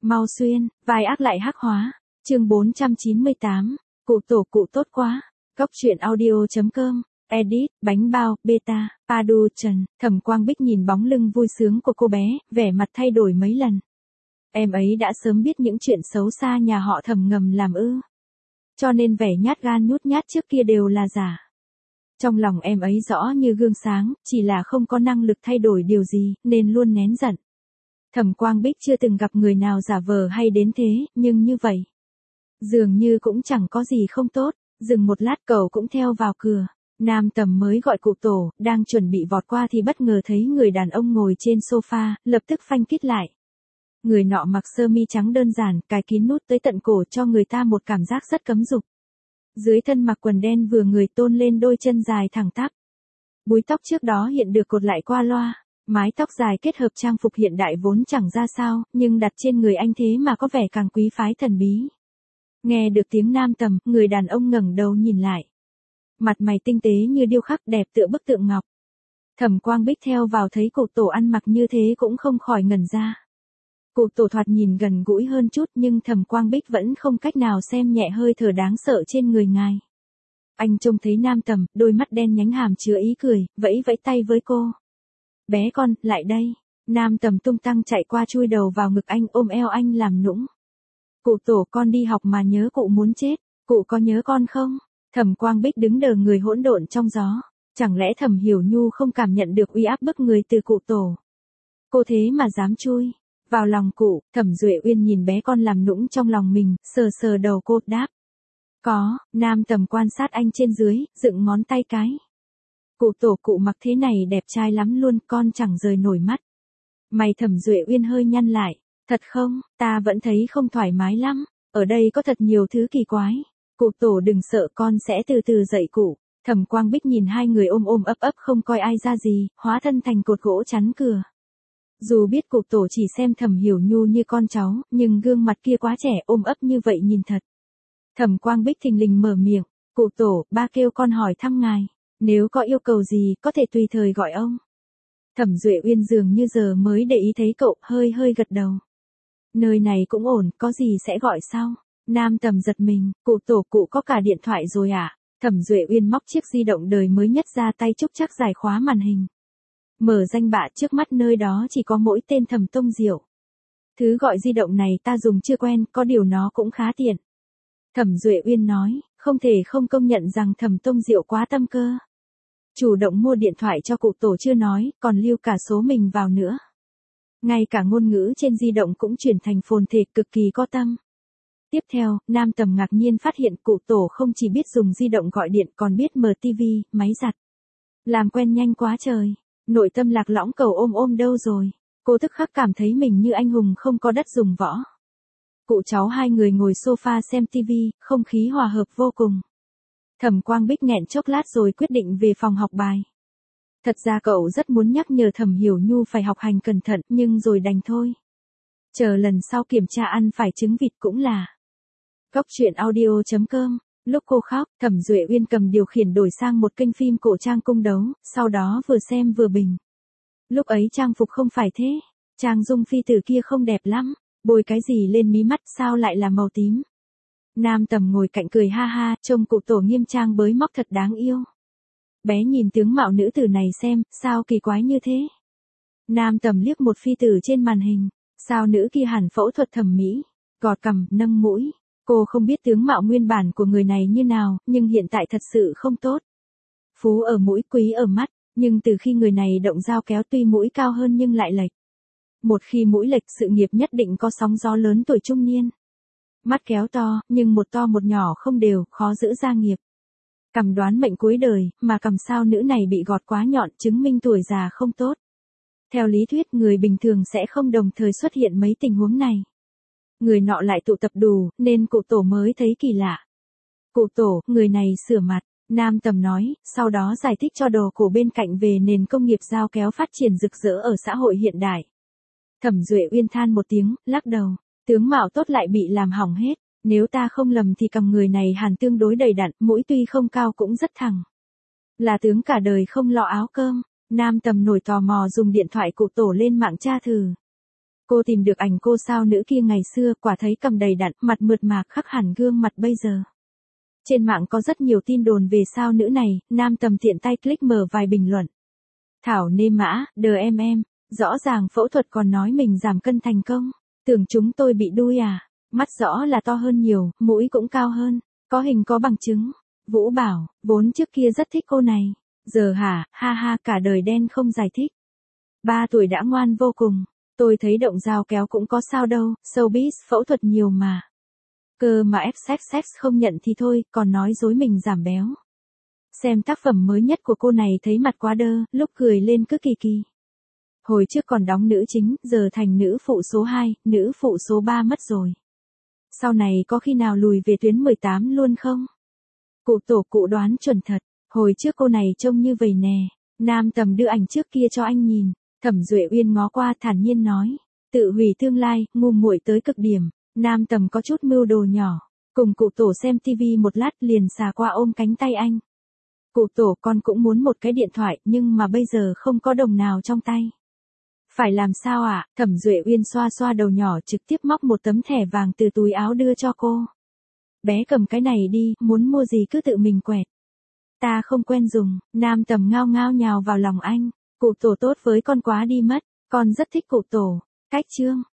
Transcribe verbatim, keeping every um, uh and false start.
Mau xuyên, vai ác lại hắc hóa. Chương bốn trăm chín mươi tám, cụ tổ cụ tốt quá. Cốc truyện audio.com, edit, bánh bao, beta, Padu Trần, Thẩm Quang Bích nhìn bóng lưng vui sướng của cô bé, vẻ mặt thay đổi mấy lần. Em ấy đã sớm biết những chuyện xấu xa nhà họ Thẩm ngầm làm ư. Cho nên vẻ nhát gan nhút nhát trước kia đều là giả. Trong lòng em ấy rõ như gương sáng, chỉ là không có năng lực thay đổi điều gì, nên luôn nén giận. Thẩm Quang Bích chưa từng gặp người nào giả vờ hay đến thế, nhưng như vậy. Dường như cũng chẳng có gì không tốt, dừng một lát cậu cũng theo vào cửa. Nam Tầm mới gọi cụ tổ, đang chuẩn bị vọt qua thì bất ngờ thấy người đàn ông ngồi trên sofa, lập tức phanh kít lại. Người nọ mặc sơ mi trắng đơn giản, cài kín nút tới tận cổ cho người ta một cảm giác rất cấm dục. Dưới thân mặc quần đen vừa người tôn lên đôi chân dài thẳng tắp. Búi tóc trước đó hiện được cột lại qua loa, mái tóc dài kết hợp trang phục hiện đại vốn chẳng ra sao, nhưng đặt trên người anh thế mà có vẻ càng quý phái thần bí. Nghe được tiếng Nam Tầm, người đàn ông ngẩng đầu nhìn lại. Mặt mày tinh tế như điêu khắc đẹp tựa bức tượng ngọc. Thẩm Quang Bích theo vào thấy cụ tổ ăn mặc như thế cũng không khỏi ngẩn ra. Cụ tổ thoạt nhìn gần gũi hơn chút nhưng Thẩm Quang Bích vẫn không cách nào xem nhẹ hơi thở đáng sợ trên người ngài. Anh trông thấy Nam Tầm, đôi mắt đen nhánh hàm chứa ý cười, vẫy vẫy tay với cô. Bé con, lại đây. Nam Tầm tung tăng chạy qua chui đầu vào ngực anh ôm eo anh làm nũng. Cụ tổ con đi học mà nhớ cụ muốn chết, cụ có nhớ con không? Thẩm Quang Bích đứng đờ người hỗn độn trong gió. Chẳng lẽ Thẩm Hiểu Nhu không cảm nhận được uy áp bức người từ cụ tổ? Cô thế mà dám chui vào lòng cụ. Thẩm Duệ Uyên nhìn bé con làm nũng trong lòng mình, sờ sờ đầu cô, đáp. Có. Nam Tầm quan sát anh trên dưới, dựng ngón tay cái. Cụ tổ cụ mặc thế này đẹp trai lắm luôn, con chẳng rời nổi mắt. Mày Thẩm Duệ Uyên hơi nhăn lại. Thật không, ta vẫn thấy không thoải mái lắm, ở đây có thật nhiều thứ kỳ quái. Cụ tổ đừng sợ, con sẽ từ từ dạy cụ. Thẩm Quang Bích nhìn hai người ôm ôm ấp ấp không coi ai ra gì, hóa thân thành cột gỗ chắn cửa. Dù biết cụ tổ chỉ xem Thẩm Hiểu Nhu như con cháu, nhưng gương mặt kia quá trẻ, ôm ấp như vậy nhìn thật. Thẩm Quang Bích thình lình mở miệng, cụ tổ, ba kêu con hỏi thăm ngài, nếu có yêu cầu gì có thể tùy thời gọi ông. Thẩm Duệ Uyên dường như giờ mới để ý thấy cậu, hơi hơi gật đầu. Nơi này cũng ổn, có gì sẽ gọi sau. Nam Tầm giật mình, cụ tổ cụ có cả điện thoại rồi à? Thẩm Duệ Uyên móc chiếc di động đời mới nhất ra tay trúc chắc giải khóa màn hình. Mở danh bạ trước mắt nơi đó chỉ có mỗi tên Thẩm Tông Diệu. Thứ gọi di động này ta dùng chưa quen, có điều nó cũng khá tiện. Thẩm Duệ Uyên nói, không thể không công nhận rằng Thẩm Tông Diệu quá tâm cơ. Chủ động mua điện thoại cho cụ tổ chưa nói, còn lưu cả số mình vào nữa. Ngay cả ngôn ngữ trên di động cũng chuyển thành phồn thể, cực kỳ có tâm. Tiếp theo, Nam Tầm ngạc nhiên phát hiện cụ tổ không chỉ biết dùng di động gọi điện còn biết mở tivi, máy giặt. Làm quen nhanh quá trời. Nội tâm lạc lõng cầu ôm ôm đâu rồi. Cô tức khắc cảm thấy mình như anh hùng không có đất dùng võ. Cụ cháu hai người ngồi sofa xem tivi, không khí hòa hợp vô cùng. Thẩm Quang Bích nghẹn chốc lát rồi quyết định về phòng học bài. Thật ra cậu rất muốn nhắc nhở Thẩm Hiểu Nhu phải học hành cẩn thận, nhưng rồi đành thôi. Chờ lần sau kiểm tra ăn phải trứng vịt cũng là. Cốc truyện audio.com, lúc cô khóc, Thẩm Duệ Uyên cầm điều khiển đổi sang một kênh phim cổ trang cung đấu, sau đó vừa xem vừa bình. Lúc ấy trang phục không phải thế, Trang Dung phi tử kia không đẹp lắm, bôi cái gì lên mí mắt sao lại là màu tím. Nam Tầm ngồi cạnh cười ha ha, trông cụ tổ nghiêm trang bới móc thật đáng yêu. Bé nhìn tướng mạo nữ tử này xem, sao kỳ quái như thế. Nam Tầm liếc một phi tử trên màn hình, sao nữ kia hẳn phẫu thuật thẩm mỹ, gọt cằm, nâng mũi. Cô không biết tướng mạo nguyên bản của người này như nào, nhưng hiện tại thật sự không tốt. Phú ở mũi, quý ở mắt, nhưng từ khi người này động dao kéo tuy mũi cao hơn nhưng lại lệch. Một khi mũi lệch sự nghiệp nhất định có sóng gió lớn tuổi trung niên. Mắt kéo to, nhưng một to một nhỏ không đều, khó giữ gia nghiệp. Cằm đoán mệnh cuối đời, mà cằm sao nữ này bị gọt quá nhọn, chứng minh tuổi già không tốt. Theo lý thuyết người bình thường sẽ không đồng thời xuất hiện mấy tình huống này. Người nọ lại tụ tập đủ, nên cụ tổ mới thấy kỳ lạ. Cụ tổ, người này sửa mặt, Nam Tầm nói, sau đó giải thích cho đồ cổ bên cạnh về nền công nghiệp dao kéo phát triển rực rỡ ở xã hội hiện đại. Thẩm Duệ Uyên than một tiếng, lắc đầu, tướng mạo tốt lại bị làm hỏng hết, nếu ta không lầm thì cằm người này hẳn tương đối đầy đặn, mũi tuy không cao cũng rất thẳng. Là tướng cả đời không lo áo cơm. Nam Tầm nổi tò mò dùng điện thoại cụ tổ lên mạng tra thử. Cô tìm được ảnh cô sao nữ kia ngày xưa, quả thấy cầm đầy đặn, mặt mượt mà khắc hẳn gương mặt bây giờ. Trên mạng có rất nhiều tin đồn về sao nữ này, Nam Tầm tiện tay click mở vài bình luận. Thảo nê mã, đờ em em, rõ ràng phẫu thuật còn nói mình giảm cân thành công, tưởng chúng tôi bị đuôi à, mắt rõ là to hơn nhiều, mũi cũng cao hơn, có hình có bằng chứng. Vũ bảo, vốn trước kia rất thích cô này, giờ hả, ha ha cả đời đen không giải thích. Ba tuổi đã ngoan vô cùng, tôi thấy động dao kéo cũng có sao đâu, showbiz phẫu thuật nhiều mà. Cơ mà ép sex sex không nhận thì thôi, còn nói dối mình giảm béo. Xem tác phẩm mới nhất của cô này thấy mặt quá đơ, lúc cười lên cứ kỳ kỳ. Hồi trước còn đóng nữ chính, giờ thành nữ phụ số hai, nữ phụ số ba mất rồi. Sau này có khi nào lùi về tuyến mười tám luôn không? Cụ tổ cụ đoán chuẩn thật, hồi trước cô này trông như vậy nè. Nam Tầm đưa ảnh trước kia cho anh nhìn, Thẩm Duệ Uyên ngó qua thản nhiên nói, tự hủy tương lai, ngu muội tới cực điểm. Nam Tầm có chút mưu đồ nhỏ, cùng cụ tổ xem tivi một lát liền xà qua ôm cánh tay anh. Cụ tổ con cũng muốn một cái điện thoại nhưng mà bây giờ không có đồng nào trong tay. Phải làm sao ạ? À? Thẩm Duệ Uyên xoa xoa đầu nhỏ trực tiếp móc một tấm thẻ vàng từ túi áo đưa cho cô. Bé cầm cái này đi, muốn mua gì cứ tự mình quẹt. Ta không quen dùng, Nam Tầm ngao ngao nhào vào lòng anh. Cụ tổ tốt với con quá đi mất, con rất thích cụ tổ. Cách chương.